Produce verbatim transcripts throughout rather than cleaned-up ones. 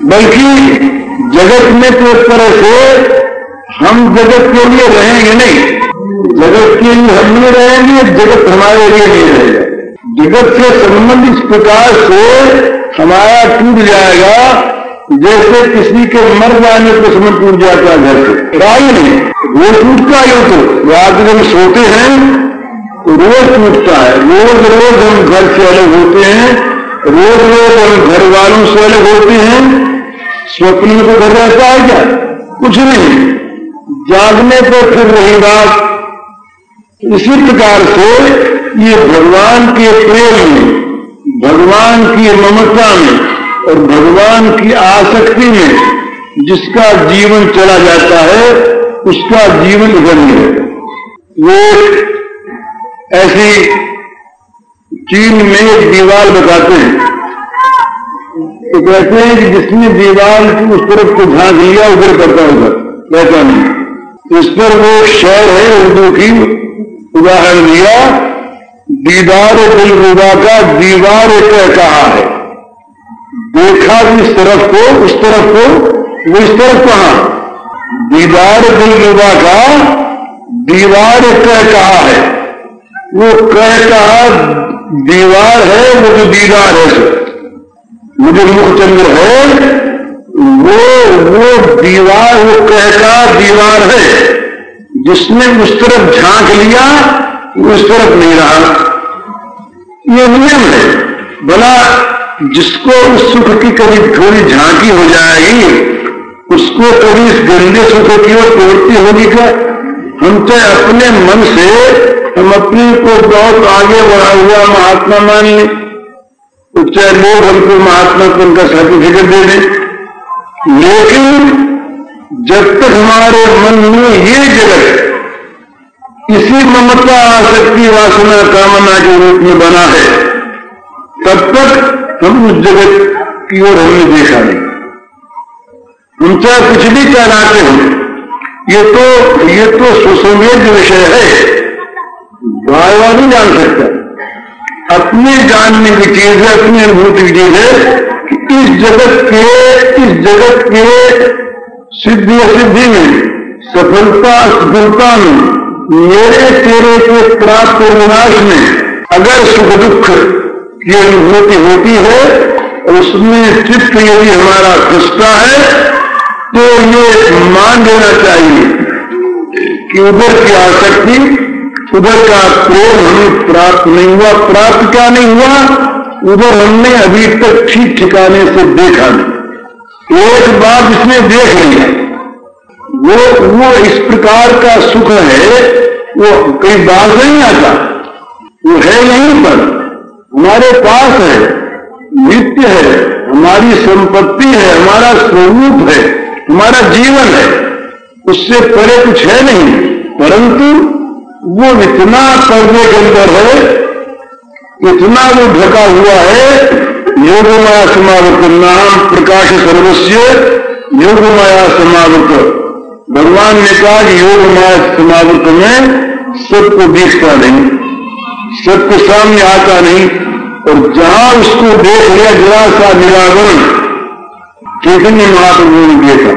बल्कि जगत में तो इस तरह से हम जगत के लिए रहेंगे नहीं, जगत के लिए हम नहीं रहेंगे, जगत हमारे लिए नहीं रहेगा। जगत से संबंध इस प्रकार से हमारा टूट जाएगा जैसे किसी के मर जाने पर संबंध टूट जाता है घर से। राय नहीं, वो टूटता ही तो रात में सोते हैं रोज टूटता है। रोज रोज हम घर से अलग होते हैं, रोज रोज हम घर वालों से अलग होते हैं। स्वप्न में तो घर रहता है क्या? कुछ नहीं। जागने पर फिर रही बात। इसी प्रकार से ये भगवान के प्रेम में, भगवान की ममता में और भगवान की आसक्ति में जिसका जीवन चला जाता है उसका जीवन इधर नहीं है। वो ऐसी चीन में एक दीवार बताते हैं, तो कहते हैं कि जिसने दीवार की उस तरफ को झांक लिया उधर करता उधर कहता नहीं। इस पर वो शेर है उर्दू की उदाहरण दिया, दीदार दिलरुबा का दीवार कह कहा है। देखा इस तरफ को उस तरफ को, वो इस तरफ कहा। दीदार दिलरुबा का दीवार कह कहा है। वो कह कहा दीवार है, वो जो दीदार है, वो जो मुखचंद्र है, वो वो दीवार, वो कह कहा दीवार है। जिसने उस तरफ झांक लिया उस तरफ नहीं रहा। ये नियम है। भला जिसको उस सुख की कभी थोड़ी झांकी हो जाएगी उसको कभी इस गंदे सुख की ओर प्रवृत्ति होगी क्या? हम चाहे अपने मन से हम अपने को बहुत आगे बढ़ा हुआ महात्मा मान लें, तो चाहे लोग हमको महात्मा का सर्टिफिकेट दे दें, लेकिन जब तक हमारे मन में ये जगत इसी ममता आसक्ति वासना कामना के रूप में बना है, तब तक हम उस जगत की ओर हमने देखा नहीं। हम चाहे कुछ भी कहलाते हैं, ये तो ये तो सुसंवेद्य विषय है, बार नहीं जान सकता। अपने जानने की चीज है, अपनी अनुभूति की चीज है कि इस जगत के इस जगत के सिद्धि असिद्धि में, सफलता असफलता में, मेरे तेरे के प्राप्त और विनाश में अगर सुख दुख की अनुभूति होती है और उसमें चित्त यदि हमारा खिसता है तो ये मान लेना चाहिए कि उधर की आसक्ति, उधर का प्रेम हमें प्राप्त नहीं हुआ। प्राप्त क्या नहीं हुआ? उधर हमने अभी तक ठीक ठिकाने से देखा नहीं। एक बार जिसने देख लिया वो वो इस प्रकार का सुख है, वो कहीं बाहर नहीं आता, वो है यहीं पर हमारे पास है, नित्य है, हमारी संपत्ति है, हमारा स्वरूप है, हमारा जीवन है, उससे परे कुछ है नहीं। परंतु वो इतना पर्दे के अंदर है, इतना वो ढका हुआ है। योगमाया समावृत नाम प्रकाश सर्वस्व योगमाया समावृत। भगवान ने कहा कि योग माया समावृत में सबको दिखता नहीं, सबको सामने आता नहीं, और जहां उसको देख लिया जरा सा निरावरण चैतन्य महाप्रभु ने देखा,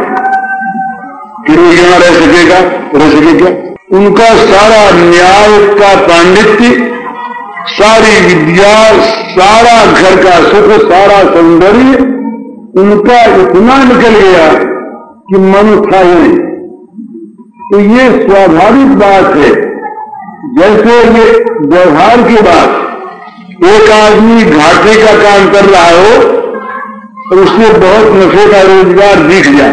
फिर वो यहां रह सकेगा? रह सकेगा? उनका सारा न्याय का पांडित्य, सारी विद्या, सारा घर का सुख, सारा सौंदर्य उनका इतना निकल गया कि मन था ही नहीं। तो ये स्वाभाविक बात है। जैसे ये व्यवहार की बात, एक आदमी घाटे का काम कर रहा हो और उससे बहुत नफे का रोजगार दिख जाए,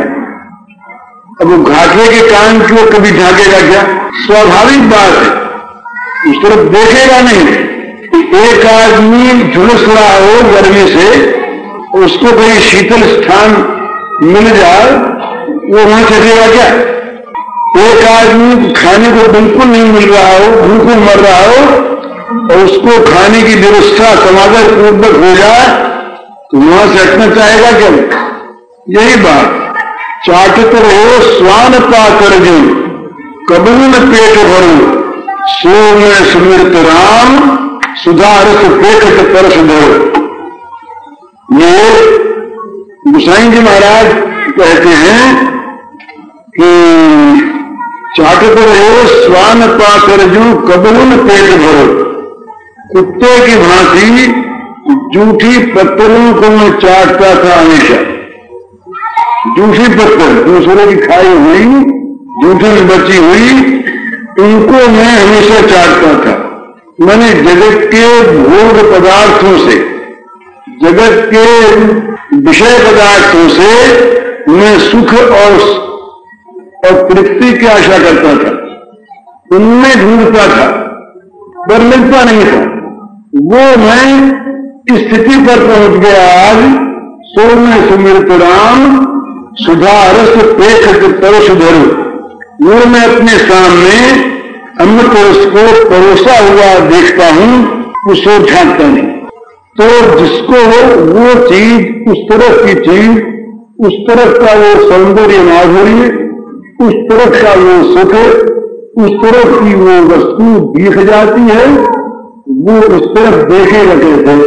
अब वो घाटे के काम की ओर कभी झांकेगा क्या? स्वाभाविक बात है, उस तरफ देखेगा नहीं। एक आदमी झुलस रहा हो गर्मी से, उसको कोई शीतल स्थान मिल जाए, वो वहां चलेगा क्या? एक आदमी खाने को बिल्कुल नहीं मिल रहा हो, भूखों मर रहा हो, और उसको खाने की व्यवस्था समागर पूर्वक हो जाए तो वहां से हटना चाहेगा क्या? यही बात, चाटत रहो स्वान पाकर जो कबूल पेट भरो, सो में सुमिरत राम सुधारत पेट परस धरो। ये गोसाई जी महाराज कहते हैं कि चाटत रहे स्वान पाकर जो कबूल पेट भरो, कुत्ते की भांति जूठी पत्थरों को मैं चाटता था हमेशा। जूठी पत्थर दूसरे की खाई हुई जूठी में बची हुई इनको मैं हमेशा चाटता था। मैंने जगत के भोग पदार्थों से, जगत के विषय पदार्थों से मैं सुख और और तृप्ति की आशा करता था, उनमें ढूंढता था पर मिलता नहीं था। वो मैं इस स्थिति पर पहुंच गया आज, सो में सुमिरत राम सुधा रस पेख तरस धरो। वो मैं अपने सामने अमृत रस को परोसा हुआ देखता हूं, उसे झांकता नहीं। तो जिसको वो चीज, उस तरफ की चीज, उस तरफ का वो सौंदर्य माधुर्य, उस तरफ का वो सुख, उस तरफ की वो वस्तु दिख जाती है, वो उस तरफ देखेगा कैसे?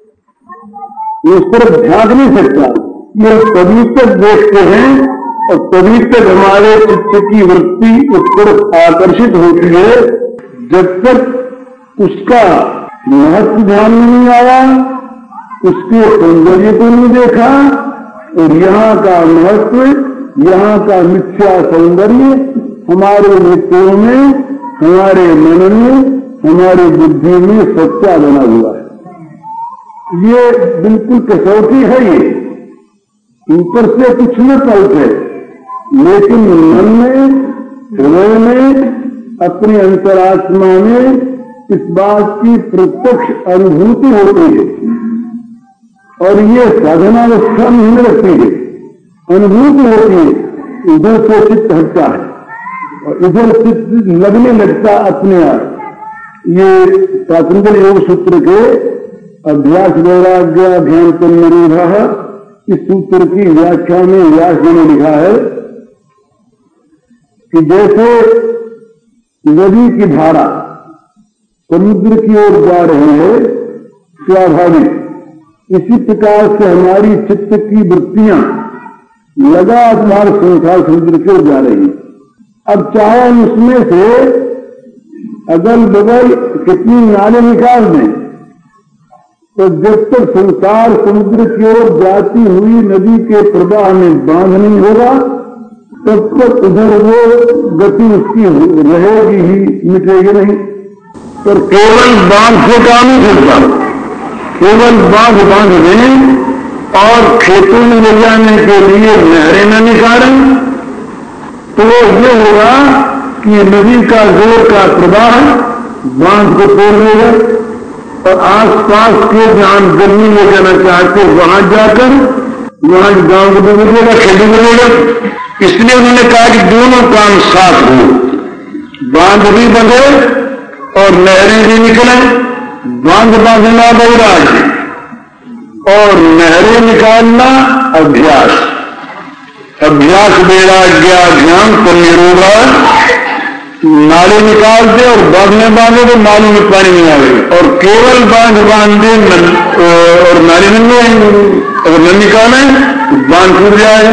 उस तरफ झांक नहीं सकता। ये तभी तक देखते हैं और तभी तक हमारे चित्त की वृत्ति उस तरफ आकर्षित होती है जब तक उसका महत्व ध्यान नहीं आया, उसके सौंदर्य को नहीं देखा और यहाँ का महत्व, यहाँ का मिथ्या सौंदर्य हमारे नेत्रों में, हमारे मन में, हमारी बुद्धि में सच्चा बना हुआ है। ये बिल्कुल कसौटी है। ये ऊपर से कुछ न पलटे, लेकिन मन में, हृदय में, अपनी अंतरात्मा में इस बात की प्रत्यक्ष अनुभूति होती है और ये साधनावस्था नहीं रखती है, अनुभूति होती है। इधर से चित्त हटता है और इधर चित्त लगने लगता अपने आप। ये पातंजलि योग सूत्र के अभ्यास वैराग्य अध्ययन पर निरोध, इस सूत्र की व्याख्या में व्यास जी ने लिखा है कि जैसे नदी की धारा समुद्र की ओर जा रही है स्वाभाविक, इसी प्रकार से हमारी चित्त की वृत्तियां लगातार संसार समुद्र की ओर जा रही है। अब चाहे उसमें से अगल बगल कितनी नाले निकाल दें, तो जब तक संसार समुद्र की ओर जाती हुई नदी के प्रवाह में बांध नहीं होगा, तब तक उधर वो गति उसकी रहेगी ही, मिटेगी नहीं। पर केवल बांध से काम नहीं चलता। केवल बांध बांध दें और खेतों में ले जाने के लिए नहरें न निकालें, तो ये होगा कि नदी का जोर का प्रवाह बांध को तोड़ देगा और आसपास के जहां जमीन ले जाना चाहते वहां जाकर वहां गांव को डूबेगा, खेती करेगा। इसलिए उन्होंने कहा कि दोनों काम साथ हो, बांध भी बंधे और नहरें भी निकलें। बांध बांधना बैराग और नहरें निकालना अभ्यास। अभ्यास वैराग्य ध्यान पर निरोधा। नाले निकाल दे और बांध में बांधे तो नालों में पानी नहीं आएगा, और केवल बांध बांध दे और नाले में अगर न निकाले बांध टूट जाएगा।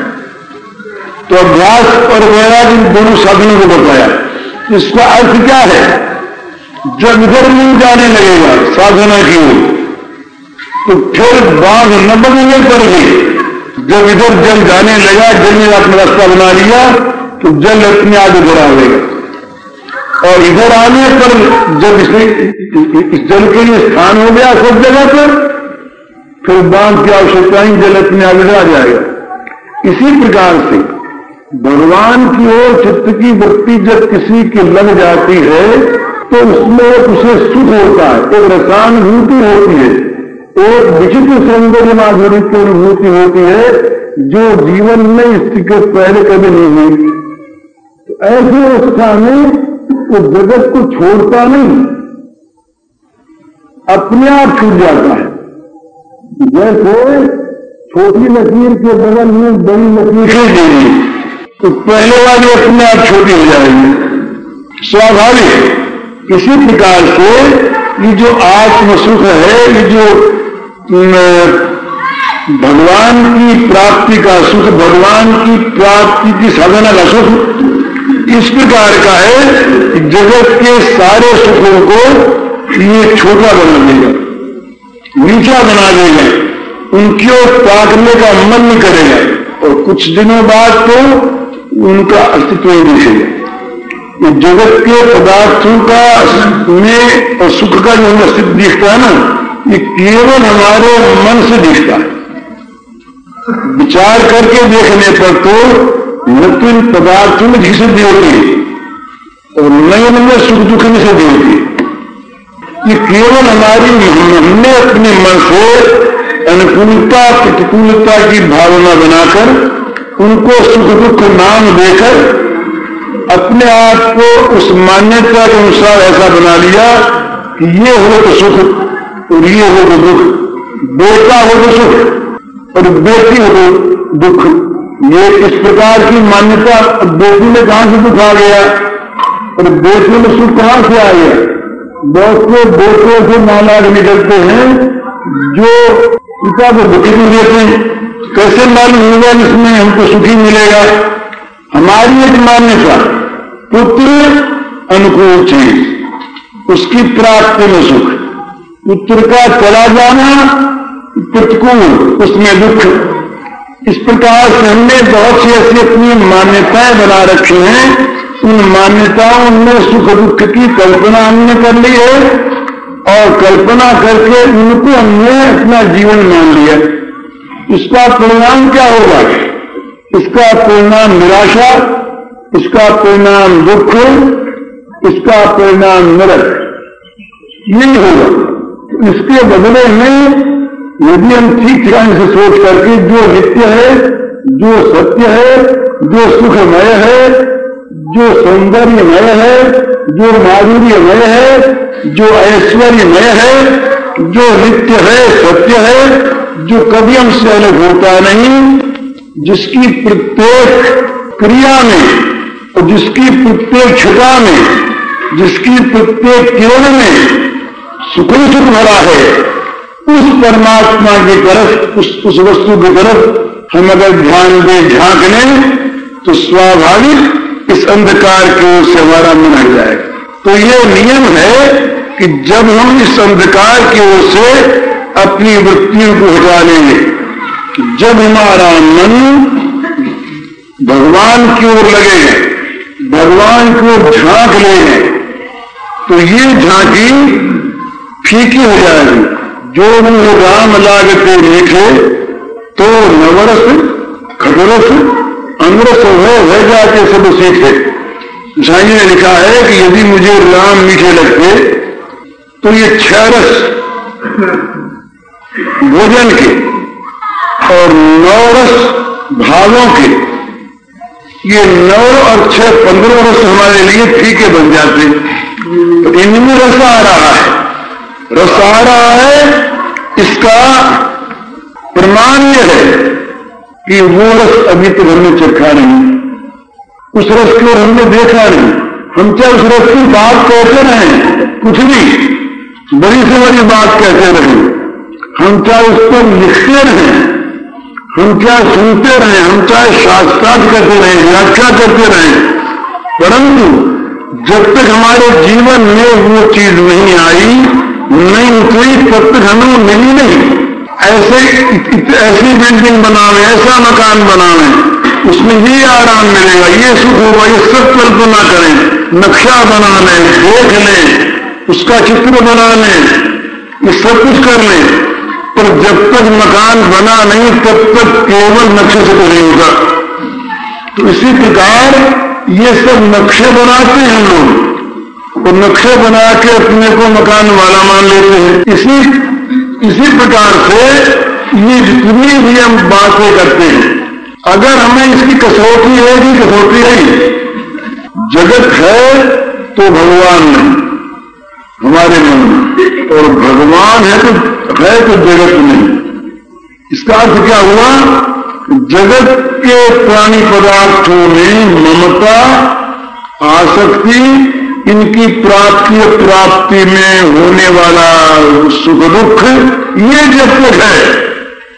तो अभ्यास और वैराग्य दोनों साधनों को बताया। इसका अर्थ क्या है? जब इधर नहीं जाने लगेगा साधना की ओर, तो फिर बांध न बनने पड़ेगी। जब इधर जल जाने लगा, जल ने अपना रास्ता बना लिया, तो जल अपने आगे इधर आ जाएगा। और इधर आने पर जब इस जल के लिए स्थान हो गया सब जगह पर, फिर बांध की आवश्यकता ही, जल अपने आगे आ जाएगा। इसी प्रकार से भगवान की ओर चित्त की वृत्ति जब किसी की लग जाती है, तो उसमें उसे सुख होता है, एक रसानुभूति होती है, एक विचित्र सौंदर्य माधुर्य की अनुभूति होती है, जो जीवन में इसके पहले कभी नहीं हुई। तो ऐसी अवस्था में वो जगत को छोड़ता नहीं, अपने आप छूट जाता है। जैसे छोटी लकीर के बगल में बड़ी लकीरें देंगी, तो पहले वाली अपने आप छोटी हो जाएगी, स्वाभाविक। इसी प्रकार से ये जो आत्म सुख है, ये जो भगवान की प्राप्ति का सुख, भगवान की प्राप्ति की साधना का सुख इस प्रकार का है कि जगत के सारे सुखों को ये छोटा बना देगा, नीचा बना देगा, उनकी ओर ताकने का मन नहीं करेगा और कुछ दिनों बाद तो उनका अस्तित्व ही दिखेगा। ये जगत के पदार्थों का में और सुख का जो अस्तित्व दिखता है ना, ये केवल हमारे मन से दिखता है। विचार करके देखने पर तो न तो इन पदार्थों में सिद्धि होती है और न इनमें सुख दुख में सिद्धि होती है। ये केवल हमारी हमने अपने मन से अनुकूलता प्रतिकूलता की भावना बनाकर उनको सुख दुख नाम देकर अपने आप को उस मान्यता के अनुसार ऐसा बना लिया कि ये हो तो सुख और ये हो तो दुख, बेटा हो तो सुख और बेटी हो तो दुख। ये इस प्रकार की मान्यता, बेटी में कहां से दुख आ गया और बेटी में सुख कहां से आ गया? बहुत से बेटों से नालायक निकलते हैं जो पिता को दुखी नहीं देते हैं। कैसे मालूम होगा इसमें हमको सुखी मिलेगा? हमारी एक मान्यता, पुत्र अनुकूल चीज, उसकी प्राप्ति में सुख, पुत्र का चला जाना प्रतिकूल, उसमें दुख। इस प्रकार से हमने बहुत सी ऐसी अपनी मान्यताएं बना रखी हैं। उन मान्यताओं में सुख दुख की कल्पना हमने कर ली है और कल्पना करके उनको हमने अपना जीवन मान लिया। इसका परिणाम क्या होगा? इसका परिणाम निराशा, इसका परिणाम दुख, इसका परिणाम नरक, यही होगा। तो इसके बदले में यदि हम ठीक ठिकाने से सोच करके जो नित्य है, जो सत्य है, जो सुखमय है, जो सौंदर्यमय है, जो माधुर्यमय है, जो ऐश्वर्यमय है, जो नित्य है, सत्य है, जो कभी हमसे अलग होता नहीं, जिसकी प्रत्येक क्रिया में और जिसकी प्रत्येक छिटा में, जिसकी प्रत्येक किरण में सुख सुख भरा है, उस परमात्मा की तरफ, उस उस वस्तु की तरफ हम अगर ध्यान दें, झांक लें, तो स्वाभाविक इस अंधकार की ओर से हमारा मन हट जाएगा। तो ये नियम है कि जब हम इस अंधकार की ओर से अपनी वृत्तियों को हटा लेंगे, जब हमारा मन भगवान की ओर लगेगा, भगवान की ओर झांक लेंगे, तो ये झांकी फीकी हो जाएगी। जो मुझे राम लागते मीठे तो नवरस खटरस अमरस है, वह जाके सब सीखे। साईं ने लिखा है कि यदि मुझे राम मीठे लगते तो ये छह रस भोजन के और नौ रस भावों के, ये नौ और छह पंद्रह रस हमारे लिए फीके बन जाते। तो इनमें रस आ रहा है, रस आ रहा है। इसका प्रमाण यह है कि वो रस अभी तक हमने चखा नहीं, उस रस को हमने देखा नहीं। हम क्या उस रस की बात कहते रहे, कुछ भी बड़ी से बड़ी बात कहते रहे, हम क्या उस पर लिखते रहे, हम क्या सुनते रहे, हम चाहे शास्त्रार्थ करते रहे, व्याख्या करते रहे, परंतु जब तक हमारे जीवन में वो चीज नहीं आई, नहीं उतरी, तब तक हमें मिली नहीं। ऐसे ऐसी बिल्डिंग बनावे, ऐसा मकान बनावे, उसमें ये आराम मिलेगा, ये सुख होगा, ये सब कल्पना करें, नक्शा बना लें, देख लें, उसका चित्र बना लें, ये सब कुछ कर लें, पर जब तक मकान बना नहीं तब तक केवल नक्शे से तो नहीं होगा। तो इसी प्रकार ये सब नक्शे बनाते हैं लोग और नक्शे बना के अपने को मकान वाला मान लेते हैं। इसी इसी प्रकार से ये जितनी भी हम बातें करते हैं, अगर हमें इसकी कसौटी है कि कसौटी है, जगत है तो भगवान नहीं हमारे मन में, और भगवान है तो है तो जगत नहीं। इसका अर्थ क्या हुआ? जगत के प्राणी पदार्थों में ममता, आसक्ति, इनकी प्राप्ति और प्राप्ति में होने वाला सुख दुख, ये जब तक है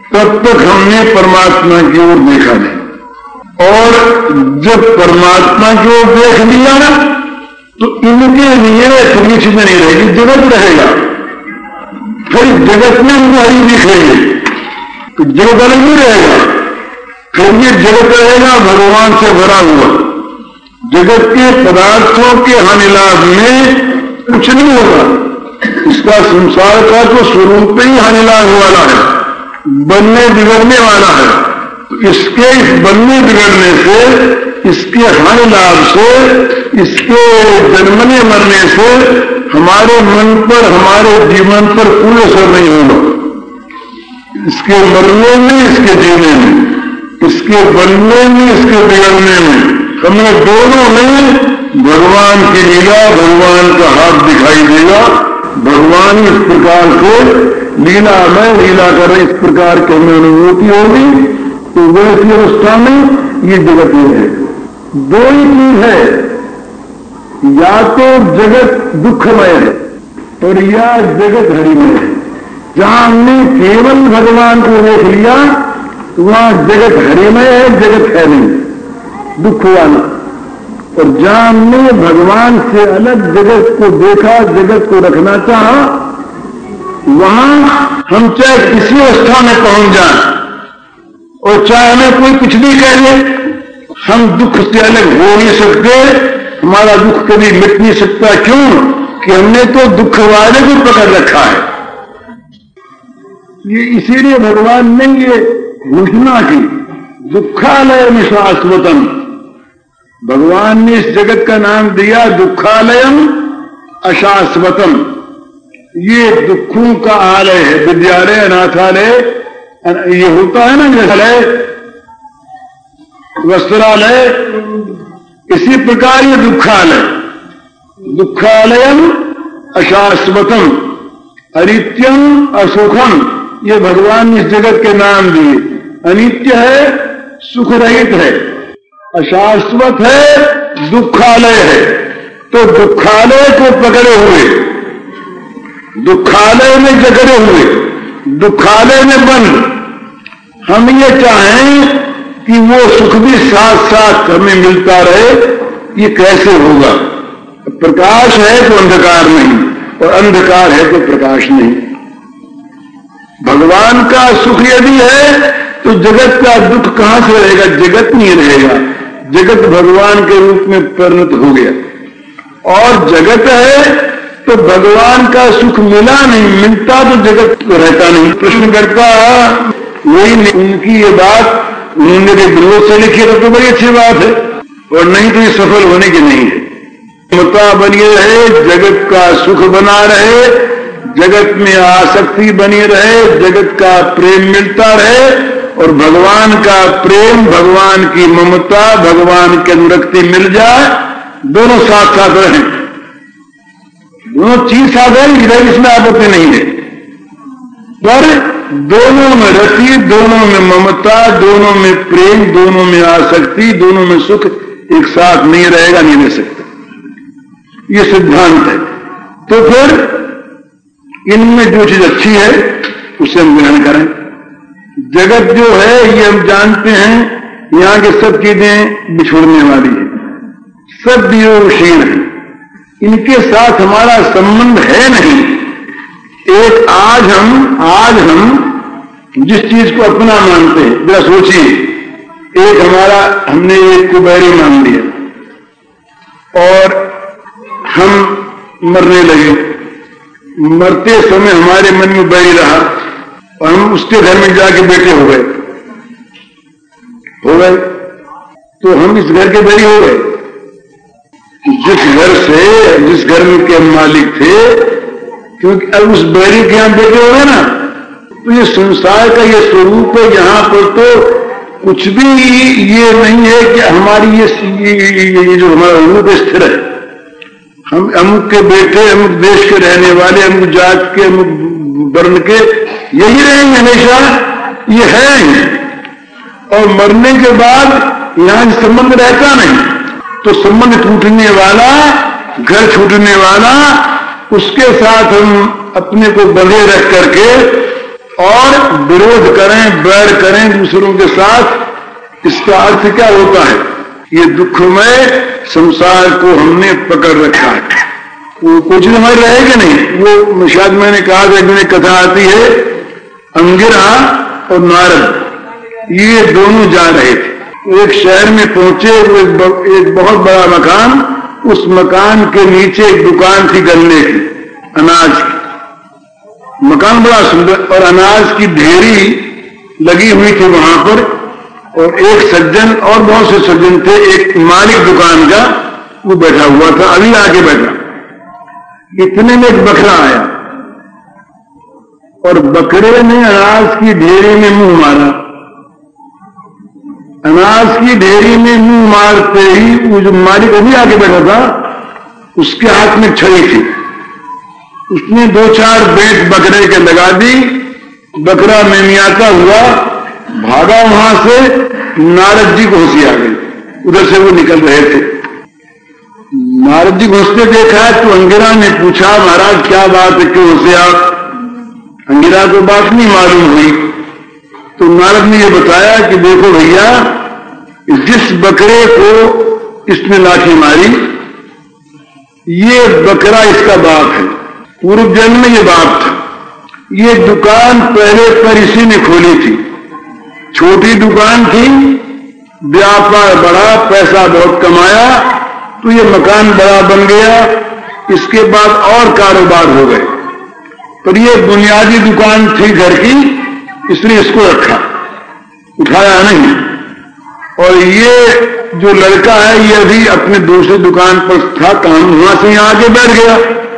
तब तक हमने परमात्मा की ओर देखा नहीं। और जब परमात्मा की ओर देख लिया ना तो इनके लिए थोड़ी चीजें नहीं रहेगी, जगत रहेगा। फिर जगत में उनको हरी दिखेगी तो जगत अलग नहीं रहेगा। फिर ये जगत रहेगा भगवान से भरा हुआ। जगत के पदार्थों के हानि लाभ में कुछ नहीं होगा। इसका संसार का तो स्वरूप ही हानि लाभ वाला है, बनने बिगड़ने वाला है। तो इसके इस बनने बिगड़ने से, इसके हानि लाभ से, इसके जन्मने मरने से हमारे मन पर, हमारे जीवन पर कोई असर नहीं होगा। इसके मरने में, इसके जीने में, इसके बनने में, इसके बिगड़ने में, हमें दोनों में भगवान की लीला, भगवान का हाथ दिखाई देगा। भगवान इस प्रकार से लीला में लीला कर इस प्रकार की हमें अनुभूति होगी। तो वैसी अवस्था में ये जगत ही है। दो ही चीज है, या तो जगत दुखमय है और या जगत हरिमय है। जहां हमने केवल भगवान को देख लिया वहां जगत हरिमय है, जगत है नहीं, दुख वाला। और जहां हमने भगवान से अलग जगत को देखा, जगत को रखना चाहा, वहां हम चाहे किसी अवस्था में पहुंच जाए और चाहे हमें कोई कुछ भी कह दे, हम दुख से अलग हो नहीं सकते। हमारा दुख कभी मिट नहीं सकता। क्यों? कि हमने तो दुख वाले को पकड़ रखा है। ये इसीलिए भगवान ने ये घोषणा की, दुखालय शाश्वतम। भगवान ने इस जगत का नाम दिया दुखालयम अशाश्वतम। ये दुखों का आलय है। विद्यालय, अनाथालय ये होता है ना, गृहालय, वस्त्रालय, इसी प्रकार ये दुखालय। दुखालयम अशाश्वतम अनित्यम असुखम, ये भगवान ने इस जगत के नाम दिए। अनित्य है, सुख रहित है, अशाश्वत है, दुखालय है। तो दुखालय को पकड़े हुए, दुखालय में जकड़े हुए, दुखालय में बंद हम ये चाहें कि वो सुख भी साथ साथ हमें मिलता रहे, ये कैसे होगा? प्रकाश है तो अंधकार नहीं, और अंधकार है तो प्रकाश नहीं। भगवान का सुख यदि है तो जगत का दुख कहां से रहेगा? जगत नहीं रहेगा। जगत भगवान के रूप में परिणत हो गया। और जगत है तो भगवान का सुख मिला नहीं, मिलता तो जगत रहता नहीं। प्रश्न करता वही उनकी ये बात उन्होंने विरोध से लिखी तो बड़ी अच्छी बात है, और नहीं तो ये सफल होने की नहीं है। ममता बनी रहे, जगत का सुख बना रहे, जगत में आसक्ति बनी रहे, जगत का प्रेम मिलता रहे, और भगवान का प्रेम, भगवान की ममता, भगवान की अनुरक्ति मिल जाए, दोनों साथ साथ रहें। दोनों चीज साथ है, इधर इसमें आपत्ति नहीं है, पर दोनों में रति, दोनों में ममता, दोनों में प्रेम, दोनों में आसक्ति, दोनों में सुख एक साथ नहीं रहेगा, नहीं रह सकता। ये सिद्धांत है। तो फिर इनमें जो चीज अच्छी है उसे हम ग्रहण करें। जगत जो है ये हम जानते हैं, यहां की सब चीजें बिछोड़ने वाली है, सब वियोगशील है, इनके साथ हमारा संबंध है नहीं। एक आज हम आज हम जिस चीज को अपना मानते हैं, जरा सोचिए, एक हमारा हमने एक को बैरी मान लिया और हम मरने लगे। मरते समय हमारे मन में बैरी रहा और हम उसके घर में जाके बैठे हो गए हो गए तो हम इस घर के बैरी हो गए। जिस घर से, जिस घर में के मालिक थे, क्योंकि अब उस बैरी के यहां बैठे हो गए ना, तो ये संसार का ये स्वरूप है। यहां पर तो कुछ भी ये नहीं है कि हमारी ये, ये, ये जो हमारा रूप स्थिर है, हम अमुक के बेटे, अमुक देश के रहने वाले, अमुक जात के, अमुक वर्ण के, यही रहेंगे हमेशा, ये है। और मरने के बाद यहां संबंध रहता नहीं, तो संबंध टूटने वाला, घर छूटने वाला, उसके साथ हम अपने को बंधे रख करके और विरोध करें, बैर करें दूसरों के साथ। इसका अर्थ क्या होता है? ये दुखमय संसार को हमने पकड़ रखा है। वो कुछ दिन हमारे रहेगा नहीं। वो शायद मैंने कहा था, एक कथा आती है, अंगिरा और नारद ये दोनों जा रहे थे। एक शहर में पहुंचे, एक बहुत बड़ा मकान, उस मकान के नीचे एक दुकान थी गन्ने की, अनाज की। मकान बड़ा सुंदर और अनाज की ढेरी लगी हुई थी वहां पर। और एक सज्जन और बहुत से सज्जन थे, एक मालिक दुकान का, वो बैठा हुआ था, अभी आके बैठा। इतने में एक बकरा आया और बकरे ने अनाज की ढेरी में मुंह मारा। अनाज की ढेरी में मुंह मारते ही वो जो मालिक अभी आके बैठा था, उसके हाथ में छड़ी थी। उसने दो चार बेट बकरे के लगा दी। बकरा मेमियाता हुआ भागा वहां से। नारद जी घोसी आ गई, उधर से वो निकल रहे थे। नारद जी घोसते देखा तो अंगिरा ने पूछा, महाराज क्या बात है, क्यों घोसे आप? अंगिरा को बात नहीं मालूम हुई। तो नारद ने ये बताया कि देखो भैया, जिस बकरे को इसने लाठी मारी, ये बकरा इसका बाप है। पूर्व जन्म में ये बाप था। ये दुकान पहले पर इसी ने खोली थी। छोटी दुकान थी, व्यापार बढ़ा, पैसा बहुत कमाया, तो ये मकान बड़ा बन गया। इसके बाद और कारोबार हो गए, पर ये बुनियादी दुकान थी घर की, इसलिए इसको रखा, उठाया नहीं। और ये जो लड़का है, ये अभी अपने दूसरी दुकान पर था काम, वहां से यहां आके बैठ गया।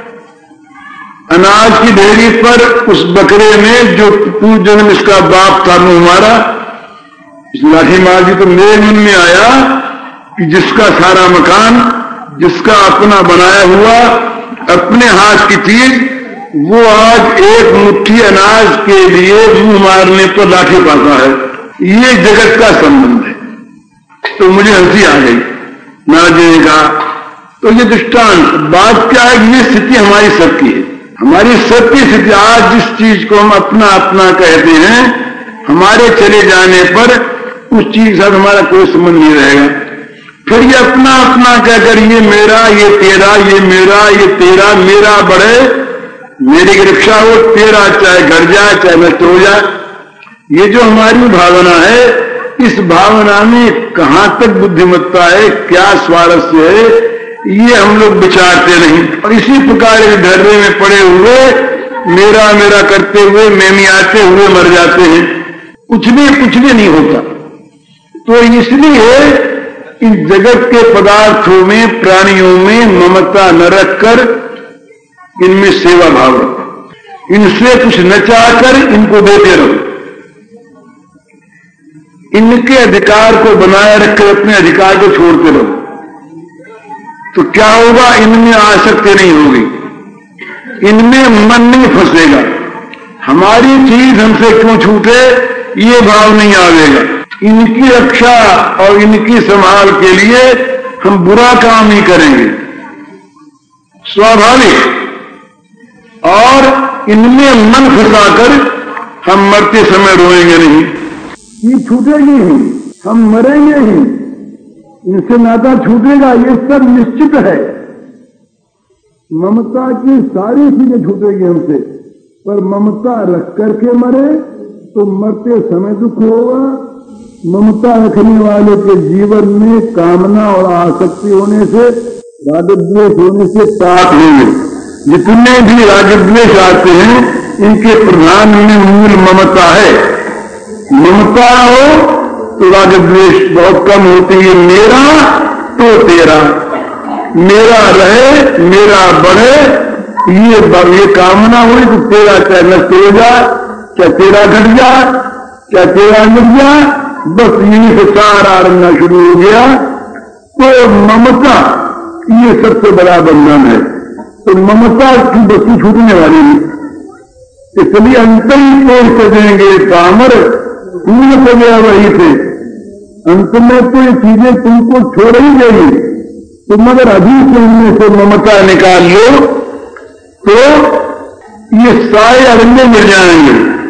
अनाज की ढेरी पर उस बकरे ने, जो पूर्व जन्म इसका बाप था, मुंह मारा। इस लाठी मार दी। तो मेरे मन में आया कि जिसका सारा मकान, जिसका अपना बनाया हुआ, अपने हाथ की चीज, वो आज एक मुट्ठी अनाज के लिए मुंह मारने पर लाठी पाता है। ये जगत का संबंध है। तो मुझे हंसी आ गई। नारद जी ने कहा, तो ये दृष्टांत बात क्या है? ये स्थिति हमारी सबकी है। हमारी सबकी स्थिति, आज जिस चीज को हम अपना अपना कहते हैं, हमारे चले जाने पर उस चीज के साथ हमारा कोई संबंध नहीं रहेगा। फिर ये अपना अपना कहकर, ये मेरा, ये तेरा, ये मेरा, ये तेरा, मेरा बढ़े, मेरी की रक्षा हो, तेरा चाहे घर जाए चाहे नष्ट हो जाए। ये जो हमारी भावना है, इस भावना में कहां तक बुद्धिमत्ता है, क्या स्वारस्य है, ये हम लोग विचारते नहीं। और इसी प्रकार इस ढर्रे में पड़े हुए मेरा मेरा करते हुए मेमियाते हुए मर जाते हैं। कुछ भी कुछ भी नहीं होता। तो इसलिए इस जगत के पदार्थों में, प्राणियों में ममता न रखकर इनमें सेवा भाव रखो। इनसे कुछ न चाहकर इनको देते रहो। इनके अधिकार को बनाए रखकर अपने अधिकार को छोड़ते रहो। तो क्या होगा? इनमें आसक्ति नहीं होगी, इनमें मन नहीं फंसेगा। हमारी चीज हमसे क्यों छूटे, ये भाव नहीं आवेगा। इनकी रक्षा और इनकी संभाल के लिए हम बुरा काम नहीं करेंगे, स्वाभाविक। और इनमें मन फंसाकर हम मरते समय रोएंगे नहीं। ये छूटेगी ही, हम मरेंगे ही, इनसे नाता छूटेगा, ये सब निश्चित है। ममता की सारी चीजें छूटेगी हमसे, पर ममता रख करके मरे तो मरते समय दुख होगा। ममता रखने वाले के जीवन में कामना और आसक्ति होने से, रागद्वेष होने से पाप होंगे। जितने भी रागद्वेष आते हैं, इनके प्रधान में मूल ममता है। ममता हो तो रागद्वेष बहुत कम होती है। मेरा तो तेरा, मेरा रहे, मेरा बढ़े, ये ये कामना हुई तो तेरा चाहे नष्ट हो जाए, क्या तेरा घट जाए, क्या तेरा मिट जाए, बस यही से सारा रंगना शुरू हो गया। तो ममता ये सबसे बड़ा बंधन है। तो ममता की बस्ती छूटने वाली नहीं। इसलिए अंतर ही पेड़ कर देंगे पामर, पूर्ण हो गया वही से। अंत में तो ये चीजें तुमको छोड़ ही देगी। तुम अगर अभी से इनमें से ममता निकाल लो तो ये सारे अरण्य मिल जाएंगे।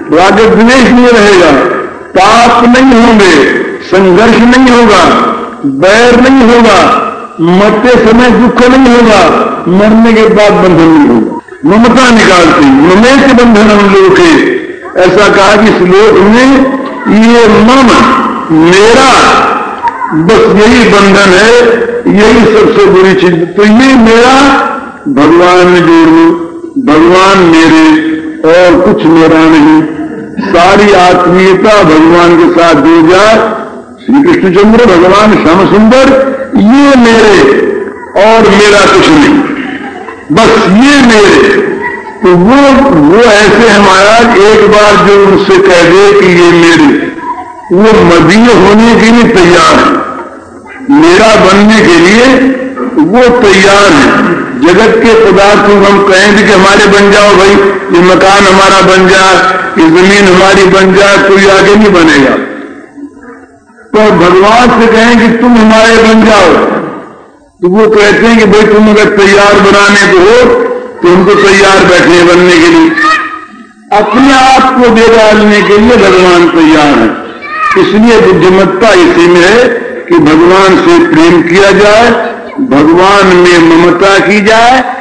राग द्वेष नहीं रहेगा, पाप नहीं होंगे, संघर्ष नहीं होगा, बैर नहीं होगा, मरते समय दुख नहीं होगा, मरने के बाद बंधन नहीं होगा। ममता निकालती ममेश बंधन हम लोग के, ऐसा कहा कि श्लोक में ये मम मेरा बस यही बंधन है, यही सबसे बुरी चीज। तो ये मेरा भगवान में जोड़ लूं, भगवान मेरे और कुछ मेरा नहीं, सारी आत्मीयता भगवान के साथ जुड़ जाए। श्री कृष्णचंद्र भगवान श्याम सुंदर ये मेरे और मेरा कुछ नहीं, बस ये मेरे। तो वो वो ऐसे हैं महाराज, एक बार जो उनसे कह दे कि ये मेरे, वो मदीय होने के लिए तैयार है, मेरा बनने के लिए वो तैयार है। जगत के पदार्थ को हम कहेंगे कि हमारे बन जाओ भाई, ये मकान हमारा बन जाए, ये जमीन हमारी बन जाए, कोई आगे नहीं बनेगा। तो भगवान से कहें कि तुम हमारे बन जाओ, तो वो कहते हैं कि भाई तुम अगर तैयार बनाने को हो तो हमको तैयार बैठे बनने के लिए, अपने आप को दे डालने के लिए भगवान तैयार है। इसलिए बुद्धिमत्ता इसी में है कि भगवान से प्रेम किया जाए, भगवान में ममता की जाए,